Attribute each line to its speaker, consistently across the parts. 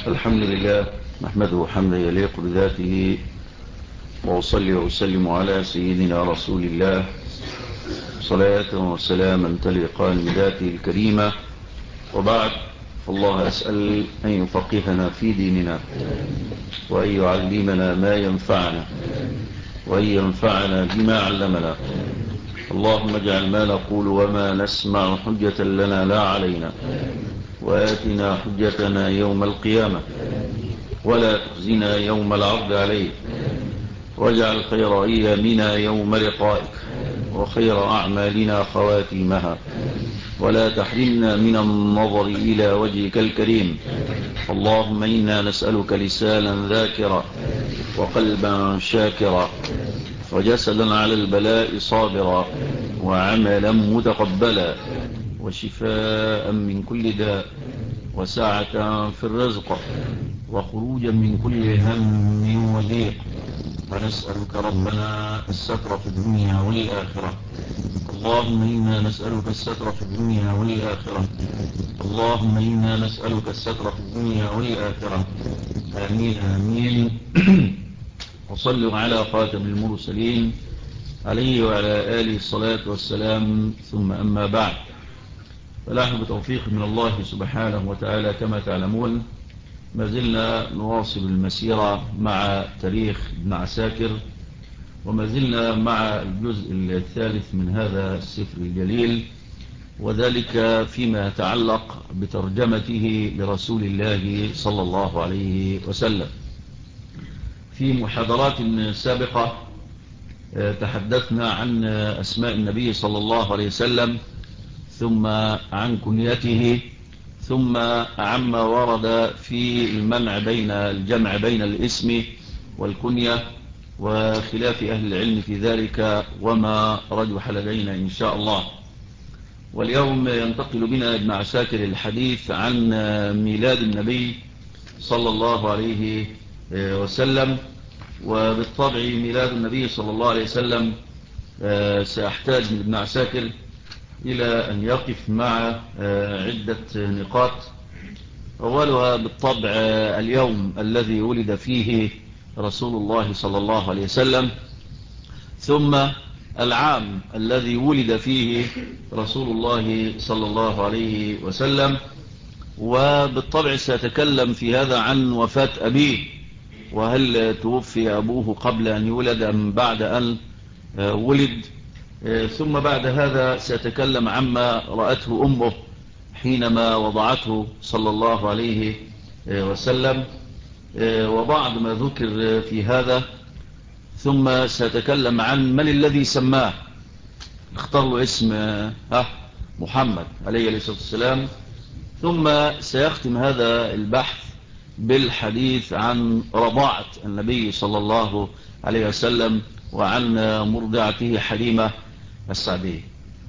Speaker 1: الحمد لله نحمده حمدا يليق بذاته، وأصلي وأسلم على سيدنا رسول الله صلاة وسلاما تليقان بذاته الكريمة. وبعد، فالله أسأل أن يفقهنا في ديننا، وأن يعلمنا ما ينفعنا، وأن ينفعنا بما علمنا. اللهم اجعل ما نقول وما نسمع حجة لنا لا علينا، وآتنا حجتنا يوم القيامة، ولا تخزنا يوم العرض عليك، واجعل خير أيامنا يوم لقائك، وخير أعمالنا خواتيمها، ولا تحرمنا من النظر إلى وجهك الكريم. اللهم إنا نسألك لسانا ذاكرا، وقلبا شاكرا، وجسدا على البلاء صابرا، وعملا متقبلا، وشفاء من كل داء، وسعة في الرزق، وخروجا من كل هم وضيق. ونسألك ربنا الستر في الدنيا والآخرة. اللهم إنا نسألك الستر في الدنيا والآخرة. اللهم إنا نسألك الستر في الدنيا والآخرة. آمين آمين. وصلوا على خاتم المرسلين عليه وعلى آله الصلاة والسلام، ثم أما بعد، فنحن بتوفيق من الله سبحانه وتعالى كما تعلمون ما زلنا نواصل المسيرة مع تاريخ ابن عساكر، وما زلنا مع الجزء الثالث من هذا السفر الجليل، وذلك فيما يتعلق بترجمته لرسول الله صلى الله عليه وسلم. في محاضرات سابقة تحدثنا عن أسماء النبي صلى الله عليه وسلم، ثم عن كنيته، ثم عما ورد في المنع بين الجمع بين الاسم والكنية، وخلاف أهل العلم في ذلك، وما رجح لدينا إن شاء الله. واليوم ينتقل بنا ابن عساكر الحديث عن ميلاد النبي صلى الله عليه وسلم. وبالطبع ميلاد النبي صلى الله عليه وسلم سيحتاج من ابن عساكر إلى أن يقف مع عدة نقاط. أولها بالطبع اليوم الذي ولد فيه رسول الله صلى الله عليه وسلم، ثم العام الذي ولد فيه رسول الله صلى الله عليه وسلم. وبالطبع سيتكلم في هذا عن وفاة أبيه، وهل توفي أبوه قبل أن يولد أم بعد أن ولد. ثم بعد هذا سيتكلم عما رأته أمه حينما وضعته صلى الله عليه وسلم، وبعض ما ذكر في هذا. ثم سيتكلم عن من الذي سماه، اختار له اسم محمد عليه الصلاة والسلام. ثم سيختم هذا البحث بالحديث عن رضاعة النبي صلى الله عليه وسلم، وعن مرضعته حليمة السعدية.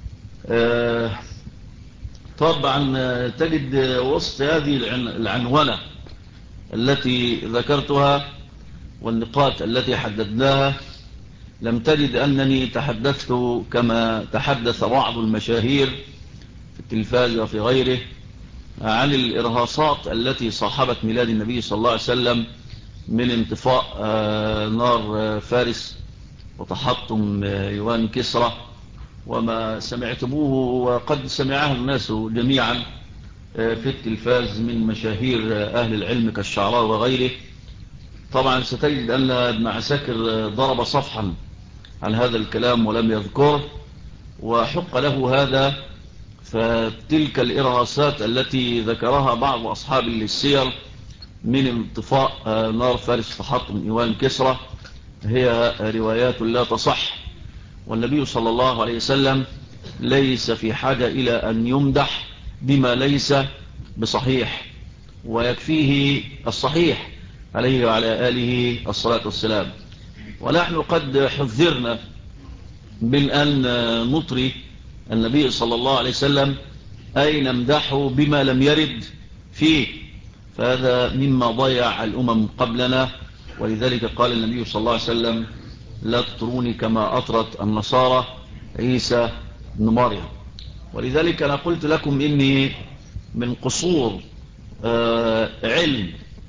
Speaker 1: طبعا تجد وسط هذه العنونة التي ذكرتها والنقاط التي حددناها، لم تجد أنني تحدثت كما تحدث بعض المشاهير في التلفاز وفي غيره عن الإرهاصات التي صاحبت ميلاد النبي صلى الله عليه وسلم، من انطفاء نار فارس وتحطم يوان كسرى، وما سمعتموه وقد سمعه الناس جميعا في التلفاز من مشاهير أهل العلم كالشعراء وغيره. طبعا ستجد أن ابن عساكر ضرب صفحا عن هذا الكلام ولم يذكره، وحق له هذا. فتلك الإرهاصات التي ذكرها بعض أصحاب السير من انطفاء نار فارس تحطم يوان كسرى هي روايات لا تصح، والنبي صلى الله عليه وسلم ليس في حاجة إلى أن يمدح بما ليس بصحيح، ويكفيه الصحيح عليه وعلى آله الصلاة والسلام. ونحن قد حذرنا من أن نطري النبي صلى الله عليه وسلم أي نمدحه بما لم يرد فيه، فهذا مما ضيع الأمم قبلنا. ولذلك قال النبي صلى الله عليه وسلم: لا تطروني كما أطرت النصارى عيسى بن مريم. ولذلك أنا قلت لكم إني من قصور علم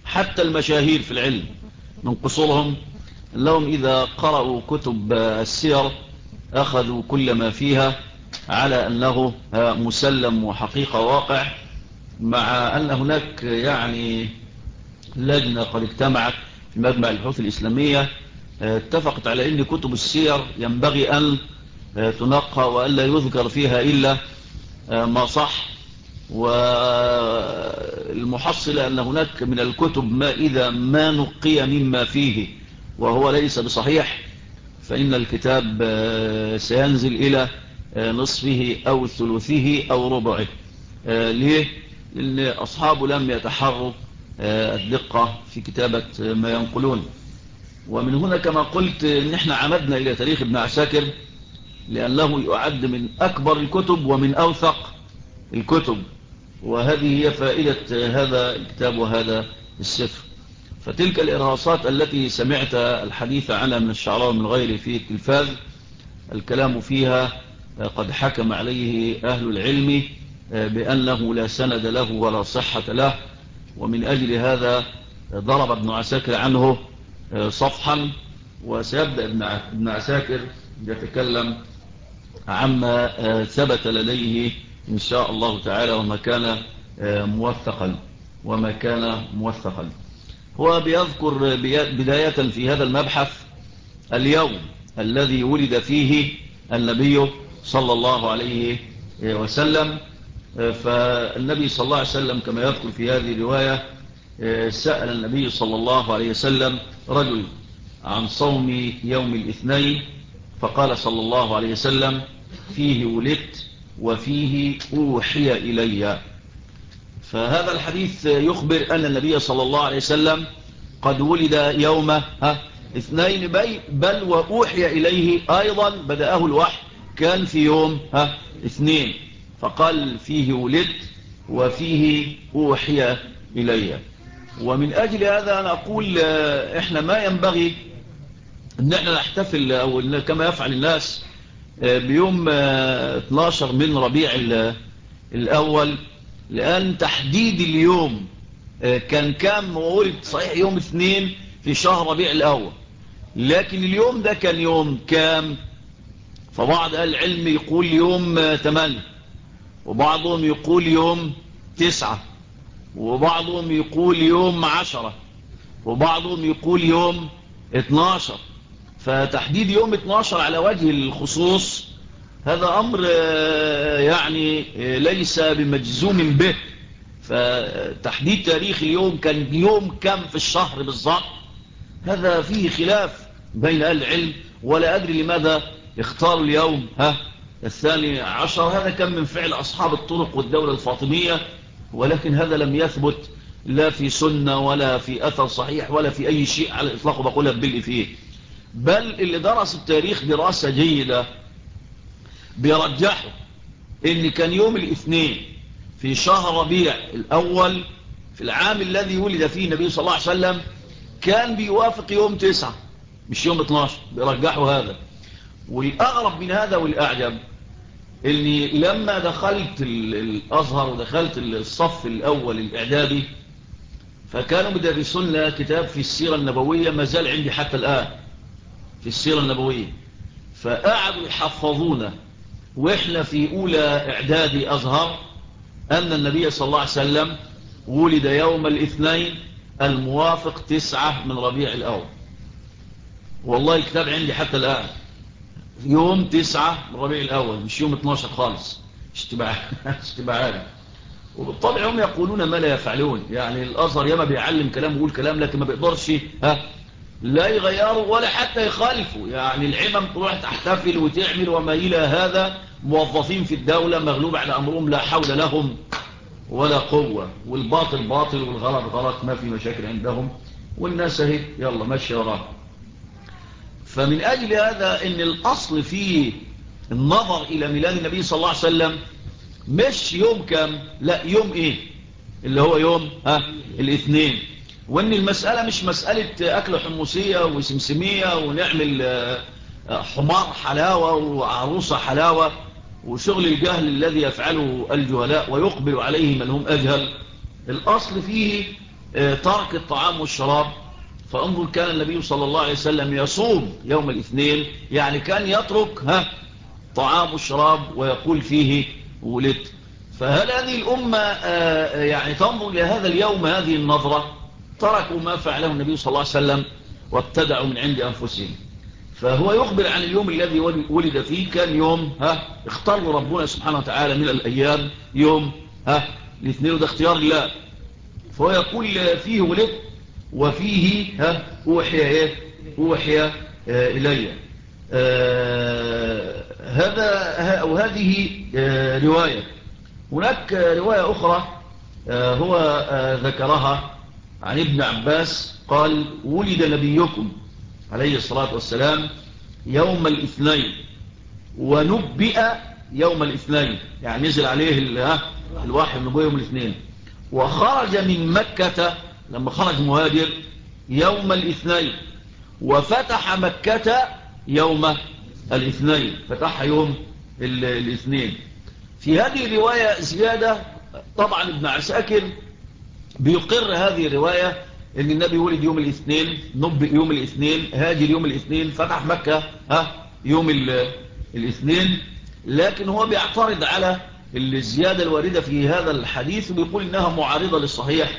Speaker 1: حتى المشاهير في العلم من قصورهم لهم إذا قرأوا كتب السير أخذوا كل ما فيها على أنه مسلم وحقيقة واقع، مع أن هناك يعني لجنة قد اجتمعت في مجمع البحوث الإسلامية اتفقت على أن كتب السير ينبغي أن تنقى وألا يذكر فيها إلا ما صح. والمحصل أن هناك من الكتب ما إذا ما نقي مما فيه وهو ليس بصحيح فإن الكتاب سينزل إلى نصفه أو ثلثه أو ربعه. ليه؟ لأن أصحابه لم يتحروا الدقة في كتابة ما ينقلون. ومن هنا كما قلت نحن عمدنا إلى تاريخ ابن عساكر لأنه يعد من أكبر الكتب ومن أوثق الكتب، وهذه هي فائدة هذا الكتاب وهذا السفر. فتلك الإرهاصات التي سمعت الحديث عنها من الشعراء ومن غيره في التلفاز الكلام فيها قد حكم عليه أهل العلم بأنه لا سند له ولا صحة له، ومن أجل هذا ضرب ابن عساكر عنه صفحا. وسيبدأ ابن عساكر يتكلم عما ثبت لديه إن شاء الله تعالى وما كان موثقا. هو بيذكر بداية في هذا المبحث اليوم الذي ولد فيه النبي صلى الله عليه وسلم. فالنبي صلى الله عليه وسلم كما يذكر في هذه الرواية سأل النبي صلى الله عليه وسلم رجل عن صوم يوم الاثنين فقال صلى الله عليه وسلم فيه ولدت وفيه أوحي إلي. فهذا الحديث يخبر أن النبي صلى الله عليه وسلم قد ولد يوم اثنين بل وأوحي إليه أيضا بدأه الوحي كان في يوم اثنين، فقال فيه ولدت وفيه أوحي إلي. ومن أجل هذا أنا أقول إحنا ما ينبغي أن احنا نحتفل أو كما يفعل الناس بيوم 12 من ربيع الأول، لأن تحديد اليوم كان ولد صحيح يوم 2 في شهر ربيع الأول، لكن اليوم ده كان يوم كام؟ فبعض أهل العلم يقول يوم 8، وبعضهم يقول يوم 9، وبعضهم يقول يوم 10، وبعضهم يقول يوم 12. فتحديد يوم 12 على وجه الخصوص هذا أمر يعني ليس بمجزوم به. فتحديد تاريخ اليوم كان يوم كم في الشهر بالضبط هذا فيه خلاف بين أهل العلم، ولا أدري لماذا اختاروا اليوم 12. هذا كان من فعل أصحاب الطرق والدولة الفاطمية، ولكن هذا لم يثبت لا في سنة ولا في أثر صحيح ولا في أي شيء على الإطلاق، وبقولها ببلء فيه. بل اللي درس التاريخ دراسة جيدة بيرجحوا ان كان يوم الاثنين في شهر ربيع الأول في العام الذي ولد فيه النبي صلى الله عليه وسلم كان بيوافق يوم 9 مش يوم 12. بيرجحوا هذا. والأغرب من هذا والأعجب اني لما دخلت الأزهر ودخلت الصف الأول الإعدادي فكانوا مدرسون لنا كتاب في السيرة النبوية ما زال عندي حتى الآن في السيرة النبوية، فقعدوا يحفظونا وإحنا في أولى إعدادي أزهر أن النبي صلى الله عليه وسلم ولد يوم الاثنين الموافق 9 من ربيع الأول. والله الكتاب عندي حتى الآن يوم 9 من ربيع الأول مش يوم 12 خالص. اشتباعات. وبالطبع هم يقولون ما لا يفعلون، يعني الأزهر ياما بيعلم كلام ويقول كلام لكن ما بيقدرش لا يغيروا ولا حتى يخالفوا. يعني العمم تروح تحتفل وتعمل وما إلى هذا، موظفين في الدولة مغلوب على أمرهم لا حول لهم ولا قوة، والباطل باطل والغلط غلط، ما في مشاكل عندهم، والناس اهي يلا ماشي وراها. فمن أجل هذا إن الأصل فيه النظر إلى ميلاد النبي صلى الله عليه وسلم مش يوم كام، لا يوم إيه اللي هو يوم الاثنين. وإن المسألة مش مسألة أكل حمصية وسمسمية ونعمل حمار حلاوة وعروسة حلاوة وشغل الجهل الذي يفعله الجهلاء ويقبل عليه من هم أجهل. الأصل فيه ترك الطعام والشراب. فانظر كان النبي صلى الله عليه وسلم يصوم يوم الاثنين، يعني كان يترك طعام والشراب ويقول فيه ولدت. فهل هذه الأمة يعني تنظر لهذا اليوم هذه النظرة؟ تركوا ما فعله النبي صلى الله عليه وسلم وابتدعوا من عند أنفسهم. فهو يخبر عن اليوم الذي ولد فيه، كان يوم اختار ربنا سبحانه وتعالى من الأيام يوم الاثنين، وده اختيار الله. فهو يقول فيه ولد وفيه أوحي إلي. هذه رواية. هناك رواية أخرى هو ذكرها عن ابن عباس قال: ولد نبيكم عليه الصلاة والسلام يوم الاثنين ونبئ يوم الاثنين، يعني نزل عليه الوحي النبوي يوم الاثنين، وخرج من مكة لما خرج مهاجر يوم الاثنين، وفتح مكة يوم الاثنين، فتح يوم الاثنين. في هذه الرواية زيادة. طبعا ابن عساكر بيقر هذه الرواية ان النبي ولد يوم الاثنين، نبئ يوم الاثنين، هاجر يوم الاثنين، فتح مكة يوم الاثنين. لكن هو بيعترض على الزيادة الواردة في هذا الحديث، وبيقول انها معارضة للصحيح.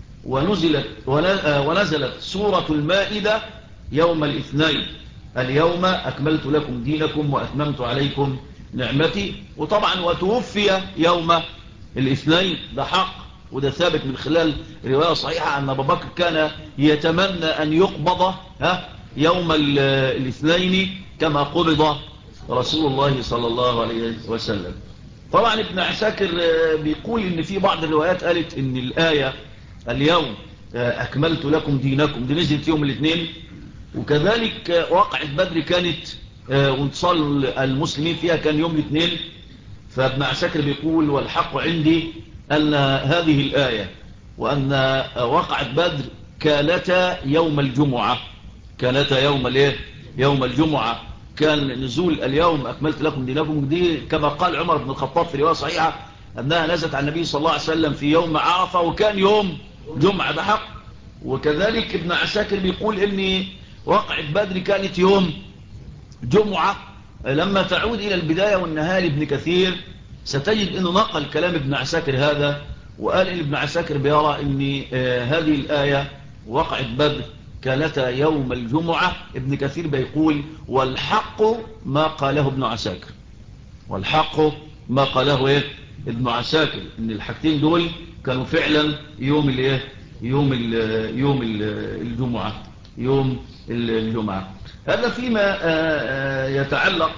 Speaker 1: ونزلت سورة المائدة يوم الاثنين: اليوم أكملت لكم دينكم وأتممت عليكم نعمتي. وطبعا وتوفي يوم الاثنين، ده حق، وده ثابت من خلال رواية صحيحة أن أبا بكر كان يتمنى أن يقبض يوم الاثنين كما قبض رسول الله صلى الله عليه وسلم. طبعا ابن عساكر بيقول ان في بعض الروايات قالت ان الآية اليوم أكملت لكم دينكم دي نزلت يوم الاثنين، وكذلك وقعة بدر كانت وانتصال المسلمين فيها كان يوم الاثنين. فابن عساكر بيقول: والحق عندي أن هذه الآية وأن وقعة بدر كانتا يوم الجمعة، كانتا يوم الجمعة. كان نزول اليوم أكملت لكم دينكم دي كما قال عمر بن الخطاب في رواية صحيحة أنها نزلت عن النبي صلى الله عليه وسلم في يوم عرفة، وكان يوم جمعة، ده حق. وكذلك ابن عساكر بيقول ان وقعة بدر كانت يوم جمعة. لما تعود إلى البداية والنهاية لابن كثير ستجد أنه نقل كلام ابن عساكر هذا، وقال إن ابن عساكر بيرى أن هذه الآية وقعة بدر كانتا يوم الجمعة. ابن كثير بيقول: والحق ما قاله ابن عساكر، والحق ما قاله ابن عساكر، ان الحاجتين دول كانوا فعلا يوم الجمعة، يوم الجمعة. هذا فيما يتعلق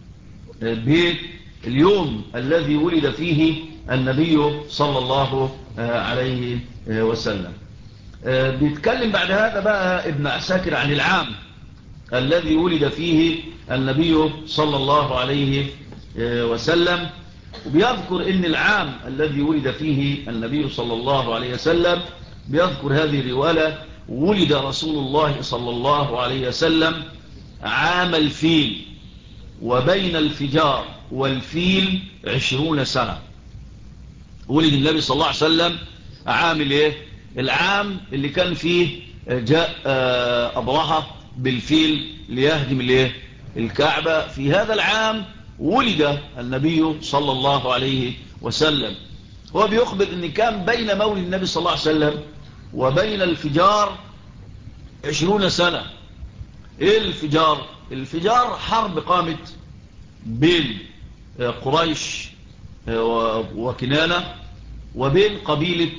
Speaker 1: باليوم الذي ولد فيه النبي صلى الله عليه وسلم. بيتكلم بعد هذا بقى ابن عساكر عن العام الذي ولد فيه النبي صلى الله عليه وسلم، وبيذكر ان العام الذي ولد فيه النبي صلى الله عليه وسلم بيذكر هذه الرواية: ولد رسول الله صلى الله عليه وسلم عام الفيل، وبين الفجار والفيل 20 سنة. ولد النبي صلى الله عليه وسلم عام العام اللي كان فيه جاء أبرهة بالفيل ليهدم الكعبة. في هذا العام ولد النبي صلى الله عليه وسلم. هو بيخبر ان كان بين مولد النبي صلى الله عليه وسلم وبين الفجار 20 سنة. ايه الفجار؟ الفجار حرب قامت بين قريش وكنانة وبين قبيلة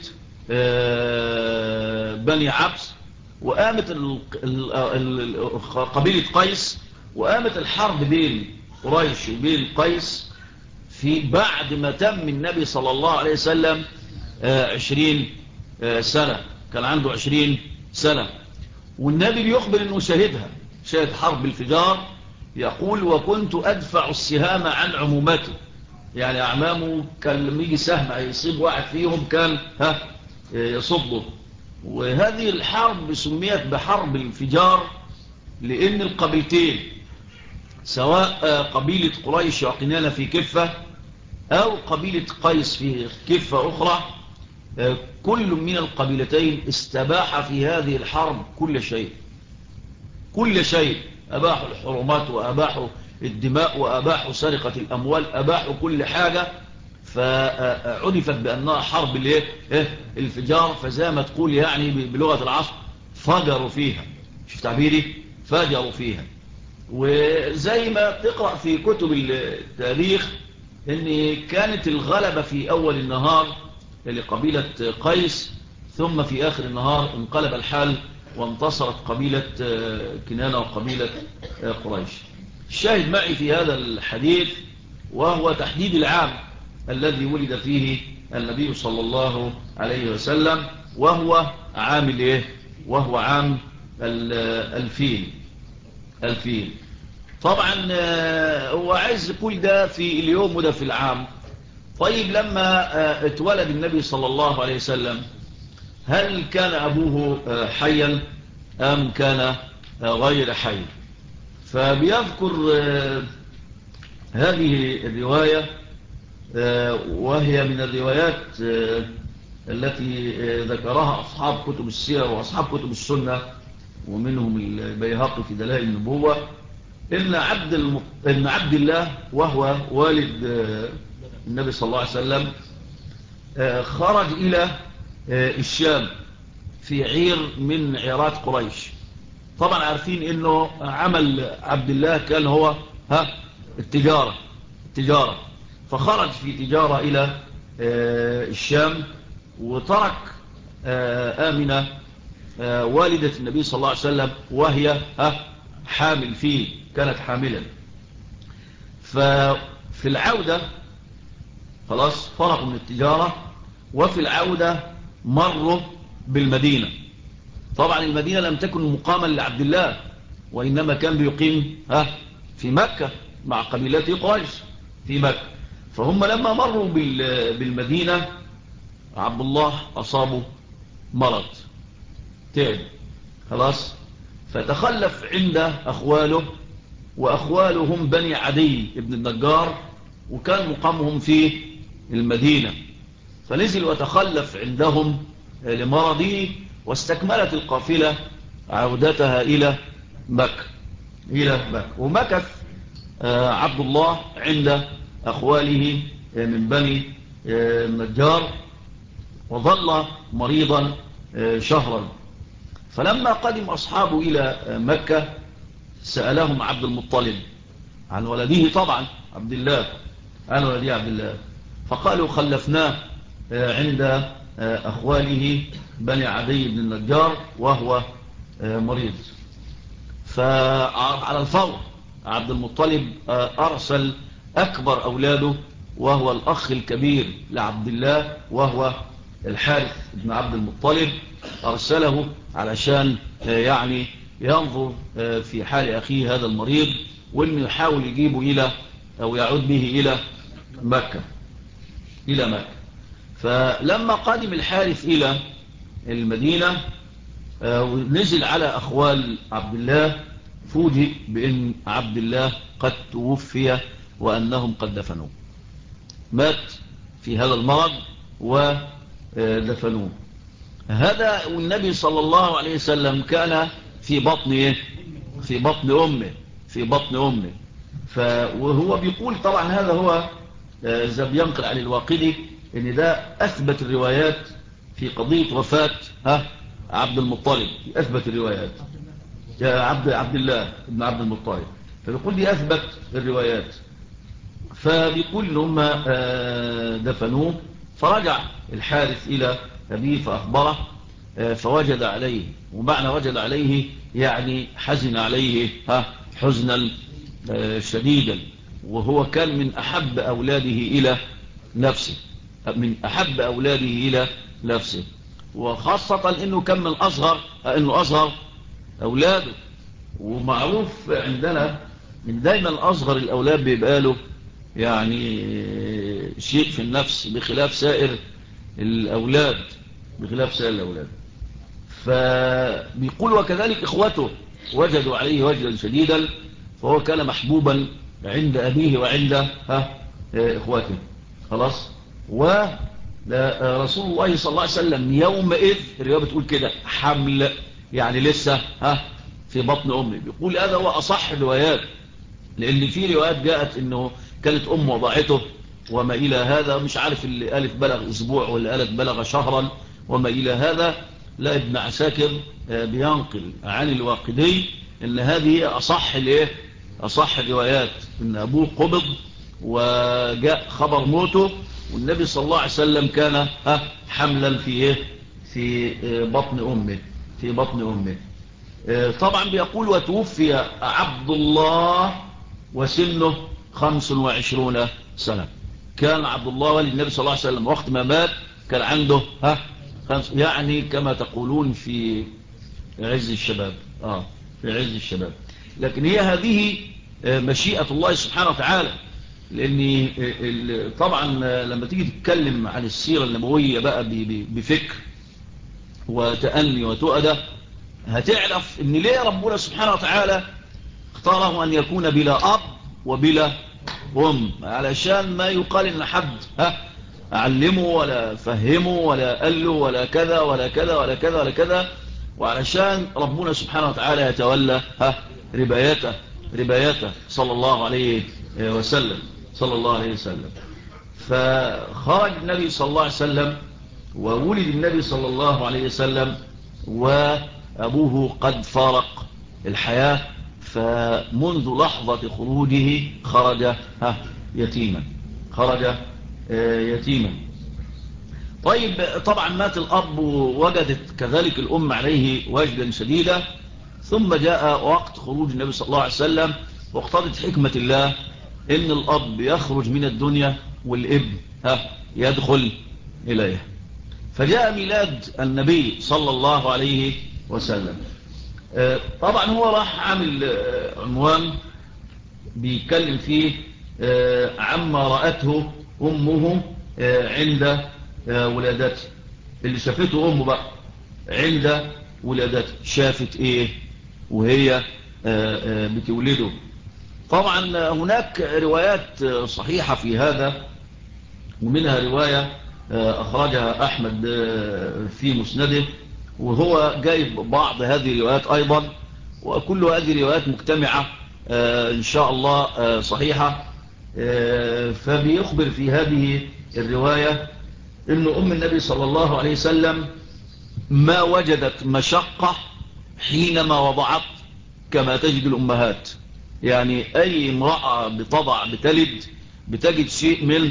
Speaker 1: بني عبس، وقامت قبيلة قيس، وقامت الحرب بين قريش وبين قيس في بعد ما تم النبي صلى الله عليه وسلم 20 سنة، كان عنده 20 سنة. والنبي بيخبر انه شاهدها، شاهد حرب الفجار. يقول: وكنت ادفع السهام عن عمومته، يعني اعمامه كان لما يجي سهم يصيب واحد فيهم كان يصده. وهذه الحرب سميت بحرب الفجار لان القبيلتين، سواء قبيلة قريش وقنانة في كفة أو قبيلة قيس في كفة أخرى، كل من القبيلتين استباح في هذه الحرب كل شيء، كل شيء. أباحوا الحرمات وأباحوا الدماء وأباحوا سرقة الأموال، أباحوا كل حاجة. فعرفت بأنها حرب الفجار، فزي ما تقول يعني بلغة العصر فجروا فيها. شوف تعبيري، فجروا فيها. وزي ما تقرأ في كتب التاريخ ان كانت الغلبة في اول النهار لقبيلة قيس، ثم في اخر النهار انقلب الحال وانتصرت قبيلة كنانة وقبيلة قريش. الشاهد معي في هذا الحديث وهو تحديد العام الذي ولد فيه النبي صلى الله عليه وسلم، وهو عام الايه؟ وهو عام الفيل. الفيل طبعا هو عايز يقول ده في اليوم وده في العام. طيب لما اتولد النبي صلى الله عليه وسلم، هل كان أبوه حيا أم كان غير حي؟ فبيذكر هذه الرواية، وهي من الروايات التي ذكرها أصحاب كتب السير وأصحاب كتب السنة، ومنهم البيهقي في دلائل النبوة، إن عبد الله وهو والد النبي صلى الله عليه وسلم خرج إلى الشام في عير من عيرات قريش. طبعا عارفين إنه عمل عبد الله كان هو التجارة. فخرج في تجارة إلى الشام، وترك آمنة والدة النبي صلى الله عليه وسلم وهي حامل فيه، كانت حاملا. ففي العودة خلاص فرقوا من التجارة، وفي العودة مروا بالمدينة. طبعا المدينة لم تكن مقاما لعبد الله، وإنما كان بيقيم في مكة مع قبيلته قريش في مكة. فهم لما مروا بالمدينة عبد الله أصابه مرض، تعب خلاص، فتخلف عند أخواله، وأخواله هم بني عدي ابن النجار، وكان مقامهم في المدينة. فنزل وتخلف عندهم لمرضه، واستكملت القافلة عودتها إلى مكة. ومكث عبد الله عند أخواله من بني النجار، وظل مريضا شهرا. فلما قدم أصحابه إلى مكة سألهم عبد المطلب عن ولده، طبعا عبد الله، عن ولده عبد الله، فقالوا خلفناه عند أخواله بني عدي بن النجار وهو مريض. فعلى الفور عبد المطلب أرسل أكبر أولاده، وهو الأخ الكبير لعبد الله وهو الحارث بن عبد المطلب، أرسله علشان يعني ينظر في حال أخيه هذا المريض، وإنه يحاول يجيبه إلى أو يعود به إلى مكة. فلما قادم الحارث إلى المدينة ونزل على أخوال عبد الله، فوجئ بأن عبد الله قد توفي وأنهم قد دفنوه، مات في هذا المرض ودفنوه. هذا والنبي صلى الله عليه وسلم كان في بطن أمه. وهو بيقول طبعا هذا هو زي بينقل عن الواقدي ان ده اثبت الروايات في قضية وفاة عبد المطلب، اثبت الروايات عبد الله ابن عبد المطلب. فبيقول دي اثبت الروايات. فبيقول ان هم دفنوه. فرجع الحارث الى ابيه فاخبره، فوجد عليه، ومعنى وجد عليه يعني حزن عليه حزنا شديدا، وهو كان من أحب أولاده إلى نفسه، وخاصة إنه كان من أصغر أولاده. ومعروف عندنا إن دايما أصغر الأولاد بيبقى له يعني شيء في النفس بخلاف سائر الأولاد. فبيقول وكذلك إخوته وجدوا عليه وجدا شديدا، فهو كان محبوبا عند أبيه وعند إخواته خلاص. رسول الله صلى الله عليه وسلم يومئذ الرواية بتقول كده حمل، يعني لسه في بطن أمي. بيقول هذا هو أصح الروايات، لأن في روايات جاءت إنه كانت أم وضعته وما إلى هذا، مش عارف اللي قالت بلغ أسبوع واللي قالت بلغ شهرا وما إلى هذا. لا، ابن عساكر بينقل عن الواقدي إن هذه أصح الروايات، إن أبوه قبض وجاء خبر موته والنبي صلى الله عليه وسلم كان حملا في بطن أمه. طبعا بيقول وتوفي عبد الله وسنه 25 سنة. كان عبد الله والد النبي صلى الله عليه وسلم وقت ما مات كان عنده يعني كما تقولون في عز الشباب. في عز الشباب. لكن هي هذه مشيئة الله سبحانه وتعالى، لأن طبعا لما تيجي تتكلم عن السيرة النبوية بقى بفكر وتأني وتؤدى، هتعرف ان ليه ربنا سبحانه وتعالى اختاره ان يكون بلا اب وبلا ام، علشان ما يقال ان حد علمه ولا فهمه ولا قال له ولا كذا ولا كذا ولا كذا ولا كذا، وعلشان ربنا سبحانه وتعالى يتولى ربايته صلى الله عليه وسلم. فخرج النبي صلى الله عليه وسلم وولد النبي صلى الله عليه وسلم وأبوه قد فارق الحياة، فمنذ لحظة خروجه خرج يتيما. طيب طبعا مات الأب ووجدت كذلك الأم عليه وجدا شديدا، ثم جاء وقت خروج النبي صلى الله عليه وسلم، واقتضت حكمة الله إن الأب يخرج من الدنيا والابن يدخل إليه. فجاء ميلاد النبي صلى الله عليه وسلم. طبعا هو راح عامل عنوان بيتكلم فيه عما رأته أمه عند ولادته، اللي شافته أمه بقى عند ولادته، شافت إيه وهي بتولده. طبعا هناك روايات صحيحة في هذا، ومنها رواية أخرجها أحمد في مسنده، وهو جايب بعض هذه الروايات أيضا، وكل هذه الروايات مجتمعة إن شاء الله صحيحة. فبيخبر في هذه الرواية إن أم النبي صلى الله عليه وسلم ما وجدت مشقة حينما وضعت كما تجد الأمهات. يعني أي امرأة بتلد بتجد شيء من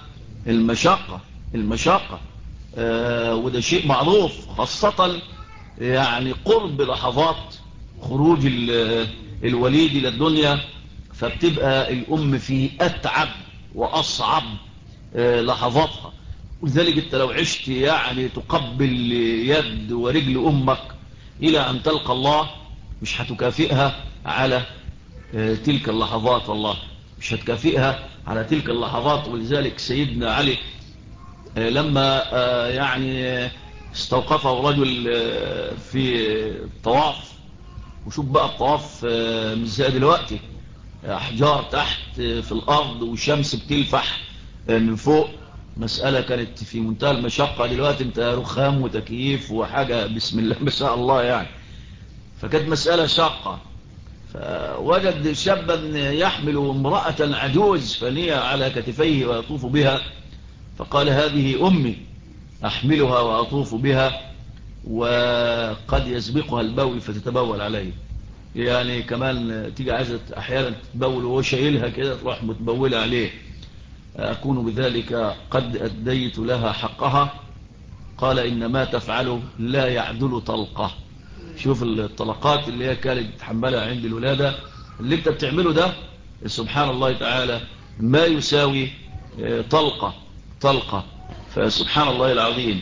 Speaker 1: المشقة وده شيء معروف، خاصة يعني قرب لحظات خروج الوليد إلى الدنيا، فبتبقى الأم في أتعب وأصعب لحظاتها. ولذلك انت لو عشت يعني تقبل يد ورجل أمك إلى أن تلقى الله مش هتكافئها على تلك اللحظات، والله مش هتكافئها على تلك اللحظات. ولذلك سيدنا علي لما يعني استوقفه رجل في الطواف، وشوف بقى الطواف مش زي دلوقتي، أحجار تحت في الأرض وشمس بتلفح من فوق، مسألة كانت في منتهى المشقة. دلوقتي انت رخام وتكييف وحاجة بسم الله ما شاء الله يعني، فكانت مسألة شاقة. فوجد شابا يحمل امرأة عجوز فنية على كتفيه ويطوف بها، فقال هذه أمي أحملها وأطوف بها وقد يسبقها البول فتتبول عليه. يعني كمان تيجي عايزة أحيانا تتبول وهو شايلها كده تروح متبولة عليه، أكون بذلك قد أديت لها حقها. قال إنما تفعله لا يعدل طلقة. شوف الطلقات اللي هي كانت تحملها عند الولادة، اللي انت بتعمله ده سبحان الله تعالى ما يساوي طلقة. فسبحان الله العظيم.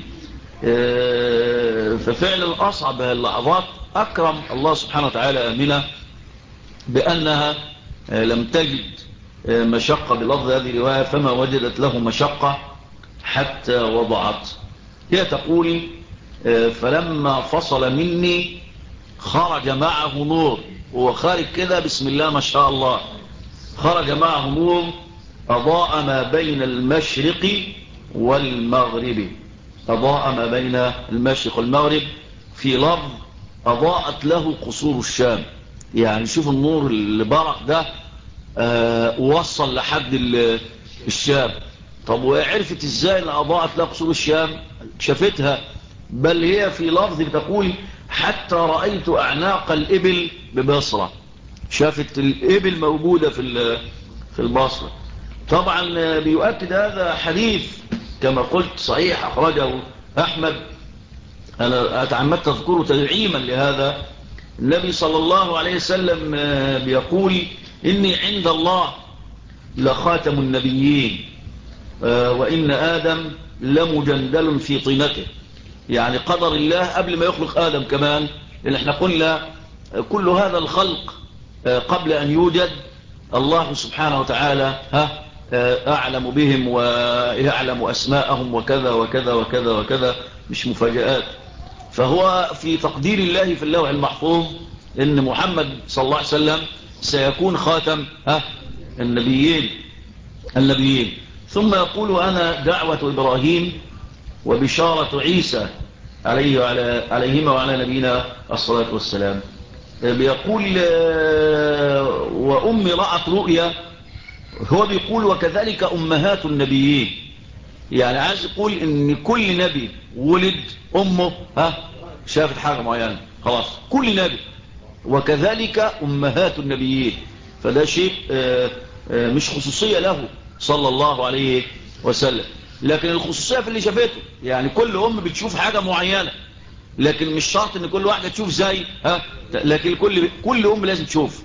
Speaker 1: ففعلا أصعب اللحظات أكرم الله سبحانه وتعالى آمنة بأنها لم تجد مشقة بلفظ هذه الرواية، فما وجدت له مشقة حتى وضعت. هي تقول فلما فصل مني خرج معه نور. هو خارج كده بسم الله ما شاء الله، خرج معه نور أضاء ما بين المشرق والمغرب. أضاء ما بين المشرق والمغرب، في لفظ أضاءت له قصور الشام. يعني شوف النور اللي برق ده وصل لحد الشام. طب وعرفت ازاي ان أضاءت له قصور الشام؟ شافتها، بل هي في لفظ بتقول حتى رأيت أعناق الإبل ببصرة. شافت الإبل موجودة في البصرة. طبعا بيؤكد هذا حديث كما قلت صحيح أخرجه أحمد. أنا أتعمدت أذكره تدعيما لهذا. النبي صلى الله عليه وسلم بيقول إني عند الله لخاتم النبيين وإن آدم لمجندل في طينته. يعني قدر الله قبل ما يخلق آدم كمان، لأن احنا قلنا كل هذا الخلق قبل أن يوجد الله سبحانه وتعالى أعلم بهم ويعلم أسماءهم وكذا وكذا وكذا وكذا، مش مفاجآت. فهو في تقدير الله في اللوح المحفوظ إن محمد صلى الله عليه وسلم سيكون خاتم النبيين. ثم يقول أنا دعوة إبراهيم وبشارة عيسى عليهما وعلى نبينا الصلاة والسلام. بيقول وأمي رأت رؤيا. هو بيقول وكذلك أمهات النبيين. يعني عايز يقول إن كل نبي ولد أمه شافت حاجة معينة، خلاص كل نبي. وكذلك أمهات النبيين، فده شيء مش خصوصية له صلى الله عليه وسلم، لكن الخصوصية في اللي شافته. يعني كل أم بتشوف حاجة معينة، لكن مش شرط ان كل واحدة تشوف زي لكن كل أم لازم تشوف.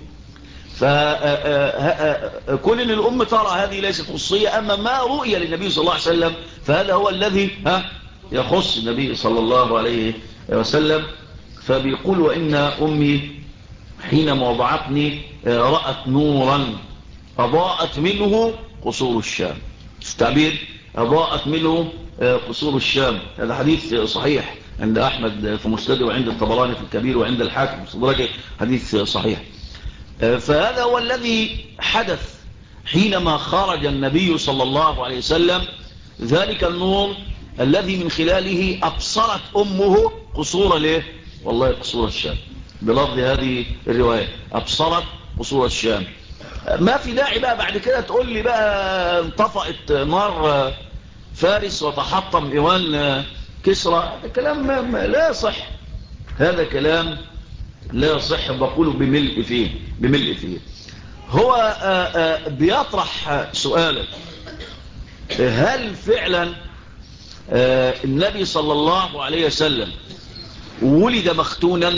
Speaker 1: فكون ان الأم ترى هذه ليست خصوصية. أما ما رؤية للنبي صلى الله عليه وسلم فهذا هو الذي يخص النبي صلى الله عليه وسلم. فبيقول وإن أمي حينما وضعتني رأت نورا أضاءت منه قصور الشام. التعبير أضاءت منه قصور الشام. هذا حديث صحيح عند أحمد في مسنده وعند الطبراني في الكبير وعند الحاكم في مستدركه، حديث صحيح. فهذا هو الذي حدث حينما خرج النبي صلى الله عليه وسلم، ذلك النور الذي من خلاله أبصرت أمه قصور ليه؟ والله قصور الشام، بلفظ هذه الرواية أبصرت قصور الشام. ما في داعي بقى بعد كده تقول لي بقى انطفأت نار فارس وتحطم إيوان كسرى. هذا كلام لا يصح، هذا كلام لا يصح، بقوله بملء فيه. هو بيطرح سؤالا: هل فعلا النبي صلى الله عليه وسلم ولد مختونا؟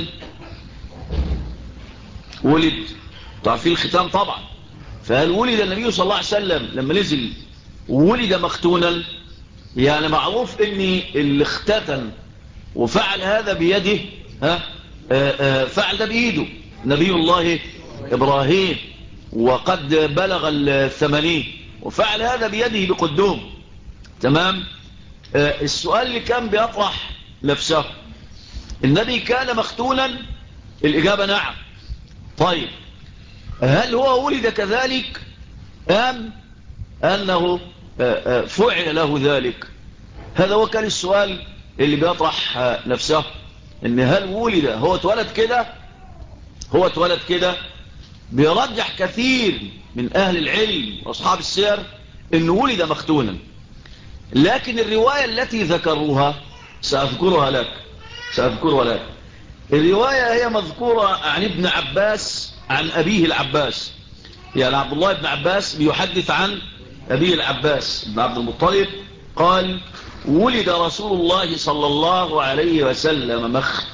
Speaker 1: ولد، تعرفين الختام طبعا. فهل ولد النبي صلى الله عليه وسلم لما نزل ولد مختونا؟ يعني معروف ان اللي اختتن وفعل هذا بيده فعل ده بإيده نبي الله إبراهيم، وقد بلغ 80 وفعل هذا بيده بقدوم. تمام. السؤال اللي كان بيطرح نفسه: النبي كان مختونا؟ الإجابة نعم. طيب هل هو ولد كذلك أم أنه فعل له ذلك؟ هذا هو كان السؤال اللي بيطرح نفسه، ان هل ولد هو اتولد كده. بيرجح كثير من اهل العلم واصحاب السير انه ولد مختونا، لكن الرواية التي ذكروها سأذكرها لك. الرواية هي مذكورة عن ابن عباس عن أبيه العباس. يعني عبد الله بن عباس بيحدث عن أبيه العباس بن عبد المطلب قال: ولد رسول الله صلى الله عليه وسلم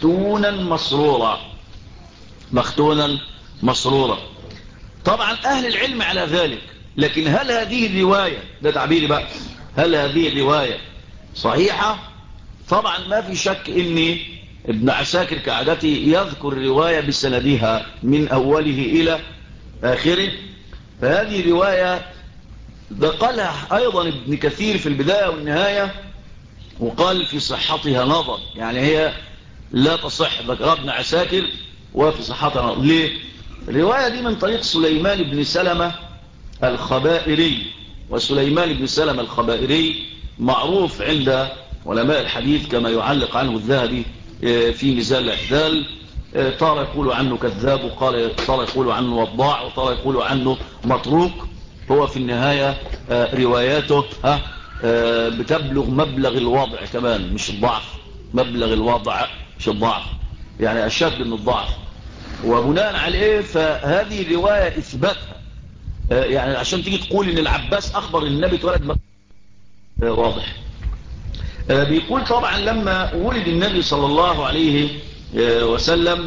Speaker 1: مختونا مسرورا. طبعا أهل العلم على ذلك، لكن هل هذه الرواية، ده تعبيري بقى، هل هذه الرواية صحيحة؟ طبعا ما في شك ان ابن عساكر كعادته يذكر الرواية بسندها من أوله إلى آخره. فهذه الرواية قالها أيضا ابن كثير في البداية والنهاية، وقال في صحتها نظر، يعني هي لا تصح، ذكر ابن عساكر وفي صحتها نظر. ليه؟ الرواية دي من طريق سليمان بن سلمة الخبائري، وسليمان بن سلمة الخبائري معروف عند علماء الحديث كما يعلق عنه الذهبي في ميزان الاعتدال. ترى يقول عنه كذاب، وقال ترى يقول عنه وضاع، وترى يقول عنه متروك. هو في النهاية رواياته بتبلغ مبلغ الوضع كمان، مش الضعف، مبلغ الوضع مش الضعف، يعني أشد من الضعف. وبناء عليه فهذه الرواية إثباتها يعني عشان تيجي تقول إن العباس أخبر النبي اتولد واضح. بيقول طبعا لما ولد النبي صلى الله عليه وسلم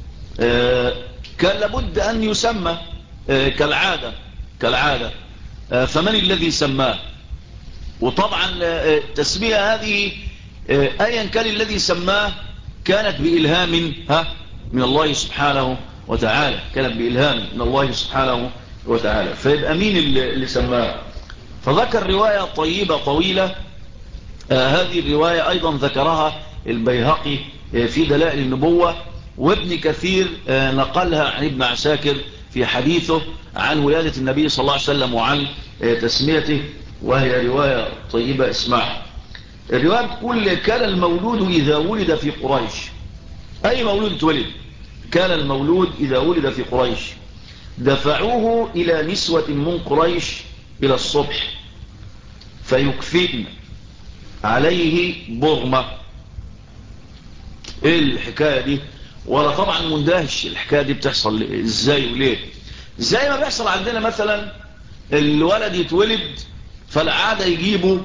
Speaker 1: كان لابد أن يسمى كالعادة. فمن الذي سماه؟ وطبعا التسمية هذه أيا كان الذي سماه كانت بإلهام من الله سبحانه وتعالى، كانت بإلهام من الله سبحانه وتعالى. فيبقى مين اللي سماه؟ فذكر رواية طيبة طويلة. هذه الرواية أيضا ذكرها البيهقي في دلائل النبوة، وابن كثير نقلها عن ابن عساكر في حديثه عن ولادة النبي صلى الله عليه وسلم وعن تسميته، وهي رواية طيبة اسمعها. الرواية بتقول كان المولود إذا ولد في قريش، أي مولود اتولد، كان المولود إذا ولد في قريش دفعوه إلى نسوة من قريش إلى الصبح فيكفئن عليه برمة. ايه الحكاية دي؟ ولا طبعا مندهش الحكاية دي بتحصل ازاي وليه. زي ما بيحصل عندنا مثلا الولد يتولد فالعادة يجيبوا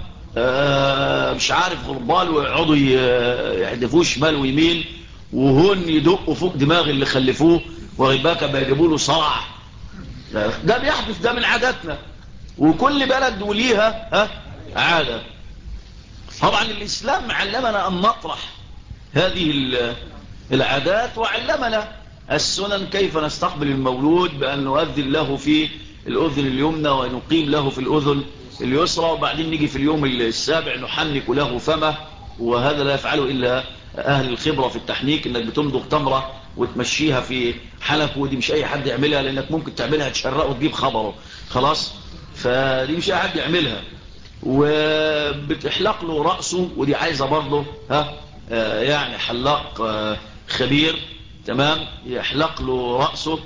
Speaker 1: مش عارف غربال ويقعدوا يحدفوه شمال ويمين، وهون يدقوا فوق دماغ اللي خلفوه وغيباك بيجيبوا له صرع. ده بيحدث، ده من عاداتنا، وكل بلد وليها عادة. طبعا الإسلام علمنا أن نطرح هذه العادات، وعلمنا السنن كيف نستقبل المولود بأن نؤذن له في الأذن اليمنى ونقيم له في الأذن اليسرى، وبعدين نيجي في اليوم السابع نحنك له فمه. وهذا لا يفعله إلا أهل الخبرة في التحنيك، إنك بتمضغ تمرة وتمشيها في حلقه، ودي مش أي حد يعملها، لأنك ممكن تعملها تشرقه وتجيب خبره خلاص. فدي مش أي حد يعملها. وبتحلق له رأسه، ودي عايزة برضه يعني حلاق خبير تمام يحلق له رأسه،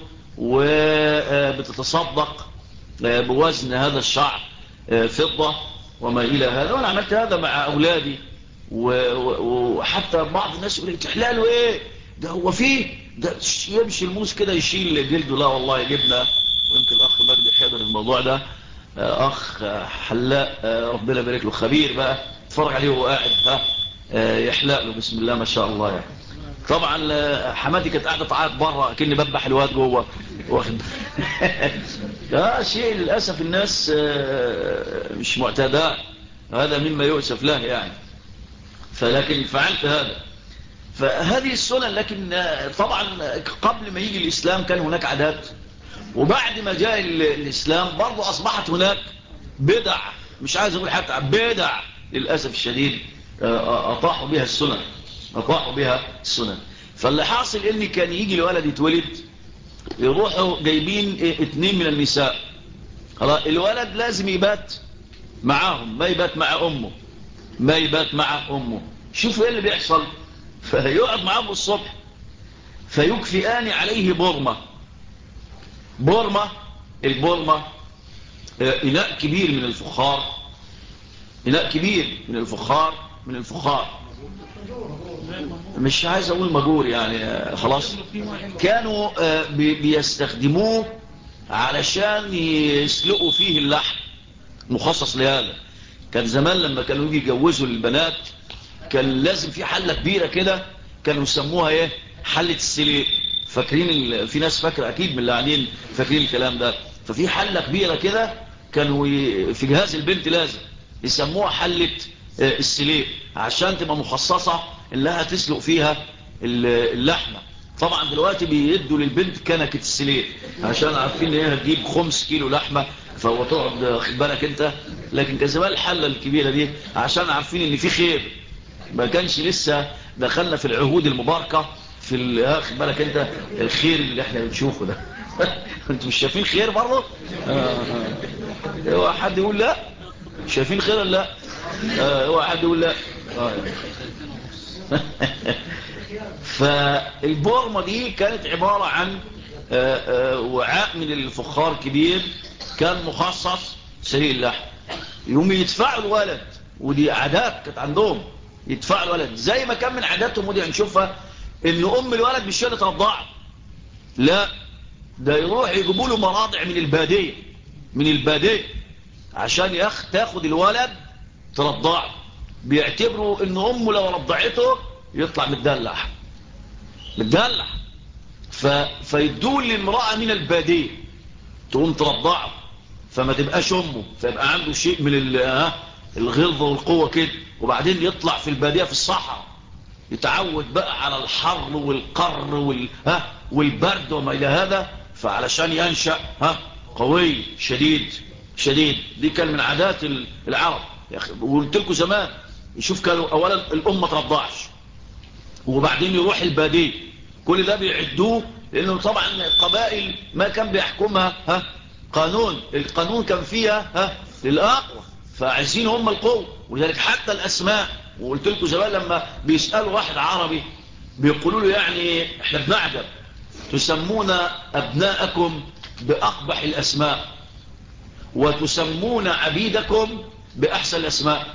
Speaker 1: وبتتصدق بوزن هذا الشعر فضة وما إلى هذا. وأنا عملت هذا مع أولادي، وحتى بعض الناس يقول لي تحلاله إيه ده، هو فيه ده يمشي الموس كده يشيل جلده؟ لا والله جبنا، ويمكن الأخ مجدي حضر الموضوع ده، أخ حلاق ربنا يبارك له خبير بقى، اتفرج عليه وهو قاعد يحلق له بسم الله ما شاء الله يعني. طبعا حماتي كانت قاعده تعيط بره كأني بذبح الواد جوه واخد شيء للاسف الناس مش معتاده، هذا مما يؤسف له يعني. فلكن فعلت هذا، فهذه السنن. لكن طبعا قبل ما يجي الإسلام كان هناك عادات، وبعد ما جاء الإسلام برضو أصبحت هناك بدع، مش عايز أقول حتى بدع للأسف الشديد، أطاحوا بها السنن. فاللي حاصل إن كان يجي الولد يتولد يروحوا جايبين 2 من النساء، الولد لازم يبات معاهم، ما يبات مع أمه. شوفوا إيه اللي بيحصل، فيقعد معاهم الصبح فيكفئان عليه البرمة إناء كبير من الفخار، مش عايز أقول مجور يعني خلاص. كانوا بيستخدموه علشان يسلقوا فيه اللحم، مخصص لهذا. كان زمان لما كانوا يجي يجوزوا البنات كان لازم في حلة كبيرة كده، كانوا يسموها ايه، حلة السليق. فاكرين؟ في ناس فاكرة اكيد من اللي قاعدين فاكرين الكلام ده. ففي حلة كبيرة كده كانوا في جهاز البنت لازم يسموها حلة السليق، عشان تبقى مخصصة انها تسلق فيها اللحمة. طبعا دلوقتي بيدوا للبنت كنكة السليق عشان عارفين ان هي هتجيب 5 كيلو لحمة، فهو تقعد خد بالك انت. لكن كان زمان الحلة الكبيرة دي عشان عارفين ان في خير، ما كانش لسه دخلنا في العهود المباركة في خد بالك انت الخير اللي احنا بنشوفه ده. انتوا مش شايفين خير برضه؟ حد يقول لا شايفين خير؟ لا واحد يقول لا. فالبورمة دي كانت عبارة عن وعاء من الفخار كبير كان مخصص سريع اللحم، يوم يدفعوا الولد، ودي عادات كانت عندهم، يدفعوا الولد زي ما كان من عاداتهم، ودي هنشوفها، ان ام الولد مش هي اللي ترضعه، لا، ده يروح يجيبوا له مراضع من البادية عشان تاخد الولد ترضعه، بيعتبروا ان امه لو رضعته يطلع متدلع. فيدول للمرأة من البادية تقوم ترضعه، فما تبقاش امه، فيبقى عنده شيء من الغلظة والقوة كده، وبعدين يطلع في البادية في الصحراء يتعود بقى على الحر والقر والبرد وما إلى هذا، فعلشان ينشأ قوي شديد. دي كان من عادات العرب يا أخي. وقلت لكم زمان، يشوف كانوا أولا الأم ما ترضعش، وبعدين يروح البادية، كل ده بيعدوه، لأنه طبعا القبائل ما كان بيحكمها القانون كان فيها للأقوى، فعايزين هم القوة، ولذلك حتى الأسماء، وقلت لكم زمان لما بيسألوا واحد عربي بيقولوا له يعني احنا بنعجب تسمون أبناءكم بأقبح الأسماء وتسمون عبيدكم بأحسن الأسماء.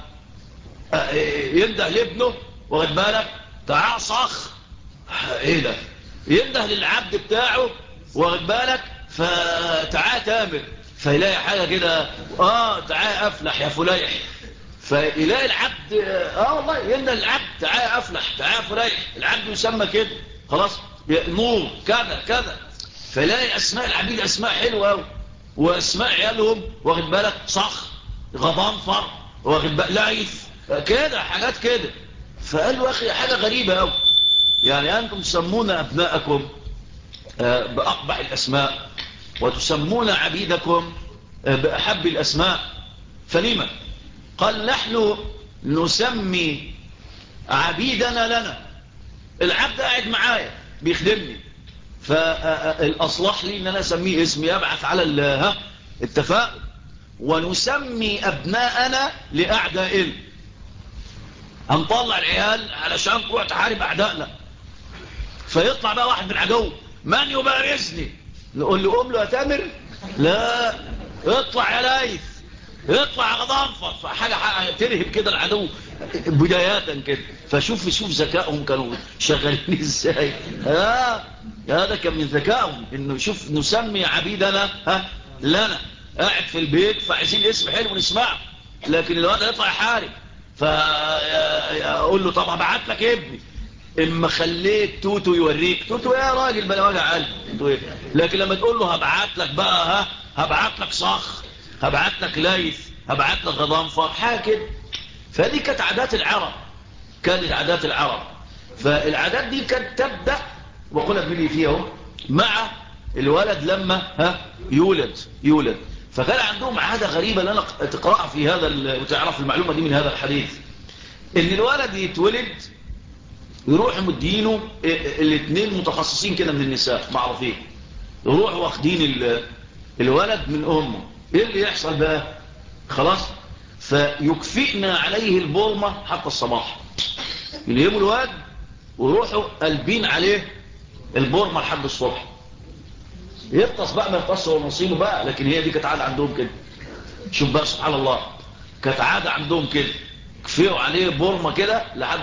Speaker 1: ينده لابنه واخد بالك تعال صخ، ايه ده، ينده للعبد بتاعه واخد بالك فتعال تامر، فيلاقي حاجة كده تعال أفلح يا فليح، فيلاقي العبد والله ينده للعبد تعال أفلح تعال فليح، العبد يسمى كده خلاص، نور كذا، فيلاقي أسماء العبيد أسماء حلوة وأسماء عيالهم واخد بالك صخ غضنفر واخد بالك لعيف كده، حاجات كده. فقال له أخي حاجة غريبة أوي، يعني أنتم تسمون أبناءكم بأقبح الأسماء وتسمون عبيدكم بأحب الأسماء، فلما؟ قال نحن نسمي عبيدنا لنا، العبد قاعد معايا بيخدمني، فالأصلح لي أن أنا أسميه اسمي أبعث على التفاؤل، ونسمي أبناءنا لأعدائنا، هنطلع العيال علشان تروح تحارب أعدائنا، فيطلع بقى واحد من العدو من يبارزني، نقول له له يا تامر، لا اطلع يا ليث، اطلع يا غضنفر، فحاجة ترهب كده العدو بداية كده. فشوف ذكائهم كانوا شغالين ازاي، هذا كان من ذكائهم، انه شوف نسمي عبيدنا لنا، قاعد في البيت فعايزين اسم حلو نسمعه، لكن الواد يطلع يحارب، فاقول له طب هبعت لك ابني، اما خليت توتو يوريك، توتو يا راجل بلا وجع قلب، لكن لما تقول له هبعت لك بقى هبعت لك صخ، هبعت لك ليث، هبعت لك غضنفر، حاجه كده. فهذه كانت عادات العرب، فالعادات دي كانت تبدا وقلنا بني فيها مع الولد لما يولد. فكان عندهم عاده غريبه اللي انا تقراها في هذا وتعرف المعلومه دي من هذا الحديث، ان الولد يتولد يروحوا مدينه الاثنين متخصصين كده من النساء معروفين، يروحوا واخدين الولد من امه، ايه اللي يحصل بقى خلاص، فيكفئنا عليه البورمة حتى الصباح، يلهموا الواد ويروحوا قلبين عليه البورمة لحد الصبح، يفطس بقى ما يفطس هو نصيبه بقى، لكن هي دي كانت عادة عندهم كده. شوف بقى سبحان الله، كانت عادة عندهم كده، كفئوا عليه بورمة كده لحد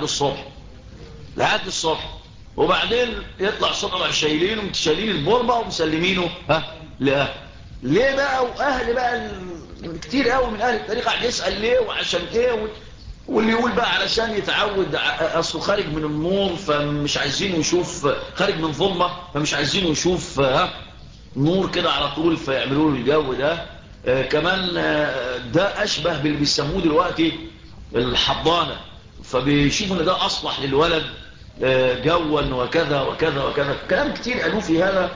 Speaker 1: الصبح، وبعدين يطلع الصبح شايلينه متشايلين البورمة ومسلمينه لأهل. ليه بقى؟ وأهل بقى كتير قوي من أهل التاريخ قاعد يسأل ليه وعشان ايه، واللي يقول بقى علشان يتعود، أصله خارج من النور فمش عايزينه يشوف، خارج من ظلمة فمش عايزينه يشوف نور كده على طول فيعملوا له الجو ده. كمان ده أشبه باللي بيسموه دلوقتي الحضانة، فبيشوفوا ان ده أصلح للولد جوا وكذا كلام كتير قالوا في هذا،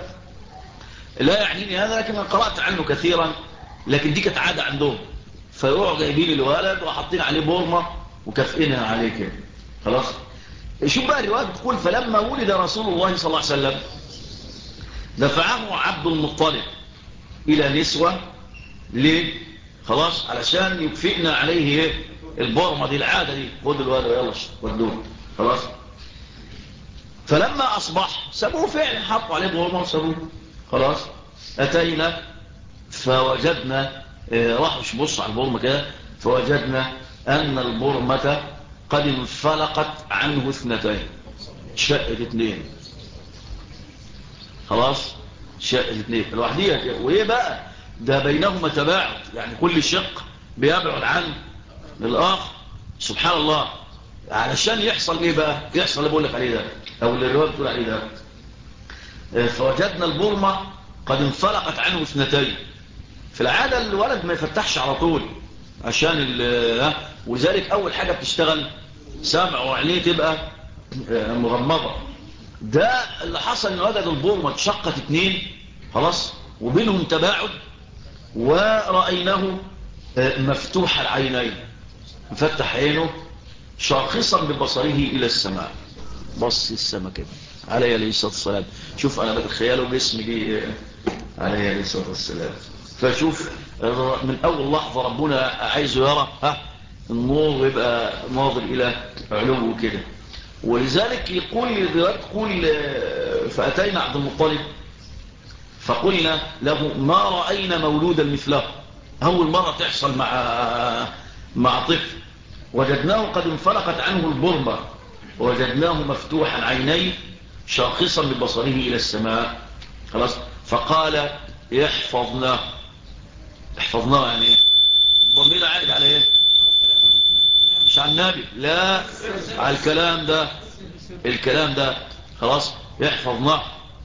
Speaker 1: لا يعنيني هذا لكن أنا قرأت عنه كثيرا، لكن دي كانت عادة عندهم، فيروحوا جايبين الولد وحاطين عليه بورمة وكافئينها عليه كده خلاص. شوف بقى الرواية بتقول فلما ولد رسول الله صلى الله عليه وسلم دفعه عبد المطلب إلى نسوة، ليه؟ خلاص علشان يكفئنا عليه البرمة دي العادة دي، خد الولد يلا ودوه خلاص. فلما أصبح سابوه فعلا، حطوا عليه برمة وسابوه خلاص. أتينا فوجدنا راح مش بص على البرمة كده، فوجدنا أن البرمة قد انفلقت عنه 2، شقة 2 خلاص، شقة 2 الوحدية. وإيه بقى ده بينهما تباعد، يعني كل شق بيبعد عن الآخر سبحان الله. علشان يحصل إيه بقى، يحصل اللي بقول لك عليه ده أو اللي الرواية بتقول عليه ده. فوجدنا البرمة قد انفلقت عنه 2. في العادة الولد ما يفتحش على طول عشان وذلك أول حاجة بتشتغل سمع وعينيه تبقى مغمضة. ده اللي حصل ان وجد البرمة شقت 2 خلاص، وبينهم تباعد، ورأيناه مفتوح العينين، مفتح عينه شاخصا ببصره إلى السماء، بص السماء كده عليه الصلاة والسلام. شوف أنا بتخيله جسمي دي عليه الصلاة والسلام. فشوف من أول لحظة ربنا عايزه يرى النور يبقى ناظر إلى علوه كده. ولذلك يقول فأتينا عبد المطلب فقلنا له ما رأينا مولودا مثله، أول مرة تحصل مع طفل. وجدناه قد انفلقت عنه البرمة، وجدناه مفتوحا عينيه شاخصا ببصره إلى السماء خلاص. فقال احفظناه يعني ايه الضمير عائد على ايه؟ مش على النبي، لا على الكلام ده خلاص. يحفظناه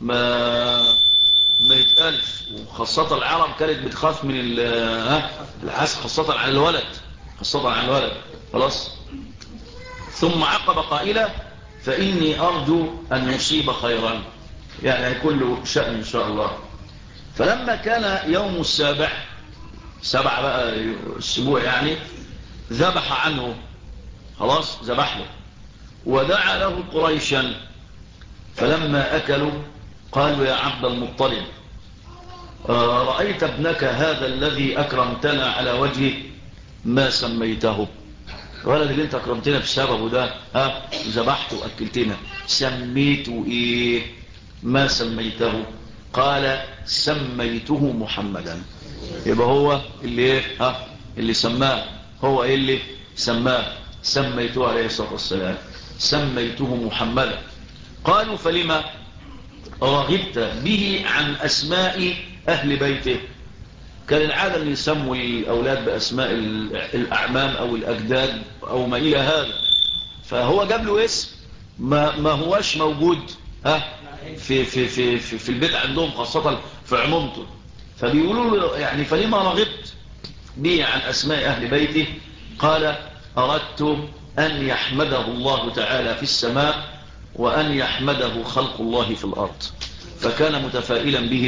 Speaker 1: ما يتقالش، وخاصة العرب كانت بتخاف من الحس، خاصة عن الولد خلاص. ثم عقب قائلا فإني أرجو أن يصيب خيرا، يعني هيكون له شأن إن شاء الله. فلما كان يوم السابع، 7 بقى السبوع يعني، ذبح عنه خلاص، ذبح له ودعا له قريشا. فلما أكلوا قالوا يا عبد المطلب رأيت ابنك هذا الذي أكرمتنا على وجهه ما سميته؟ الولد اللي انت أكرمتنا بسببه ده ذبحته وأكلتنا، سميته إيه؟ ما سميته؟ قال سميته محمدا. يبقى هو اللي اللي سماه، هو اللي سميته عليه الصلاة والسلام، سميته محمدا. قالوا فلما رغبت به عن أسماء أهل بيته؟ كان العادة أن يسموا الأولاد بأسماء الأعمام أو الأجداد أو ما إلى هذا، فهو جاب له اسم ما هوش موجود في البيت عندهم، خاصة في عمومته. فبيقولوا له يعني فلما رغبت به عن أسماء أهل بيته؟ قال أردت أن يحمده الله تعالى في السماء وأن يحمده خلق الله في الأرض. فكان متفائلا به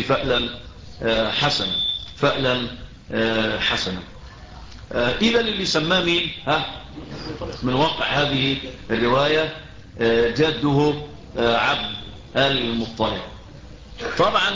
Speaker 1: فألا حسنا. إذا اللي سماه مين من واقع هذه الرواية؟ جده عبد المطلب. طبعا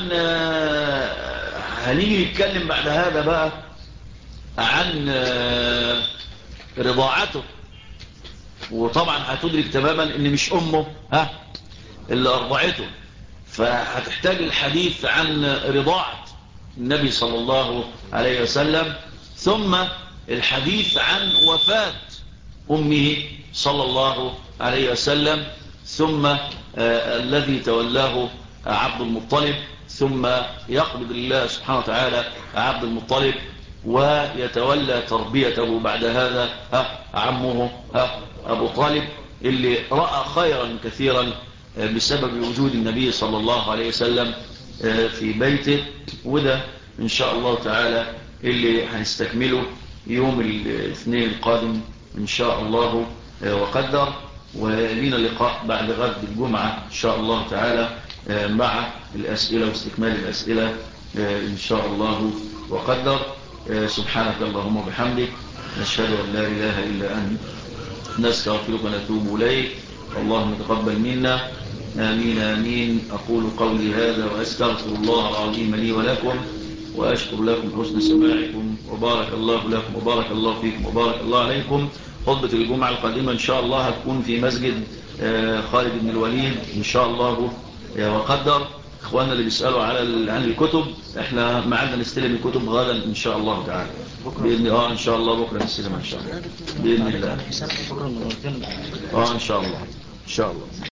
Speaker 1: هنيجي نتكلم بعد هذا بقى عن رضاعته، وطبعا هتدرك تماما ان مش امه اللي ارضعته، فهتحتاج الحديث عن رضاعة النبي صلى الله عليه وسلم، ثم الحديث عن وفاة امه صلى الله عليه وسلم، ثم الذي تولاه عبد المطلب، ثم يقبض الله سبحانه وتعالى عبد المطلب ويتولى تربيته بعد هذا عمه أبو طالب، اللي رأى خيرا كثيرا بسبب وجود النبي صلى الله عليه وسلم في بيته. وده إن شاء الله تعالى اللي هنستكمله يوم الاثنين القادم إن شاء الله وقدر. ولينا لقاء بعد غد الجمعة إن شاء الله تعالى مع الأسئلة واستكمال الأسئلة إن شاء الله وقدر. سبحانك اللهم وبحمدك، نشهد أن لا إله إلا أنت، نستغفرك ونتوب إليك. اللهم تقبل منا، آمين آمين. أقول قولي هذا وأستغفر الله العظيم لي ولكم، وأشكر لكم حسن سماعكم، وبارك الله لكم وبارك الله فيكم وبارك الله عليكم. خطبة الجمعة القادمة إن شاء الله هتكون في مسجد خالد بن الوليد إن شاء الله وقدر. إخواننا اللي بيسألوا عن الكتب، إحنا معنا نستلم الكتب غدا إن شاء الله تعالى بإذن الله. إن شاء الله بكرة نستلم إن شاء الله بإذن الله. إن شاء الله إن شاء الله.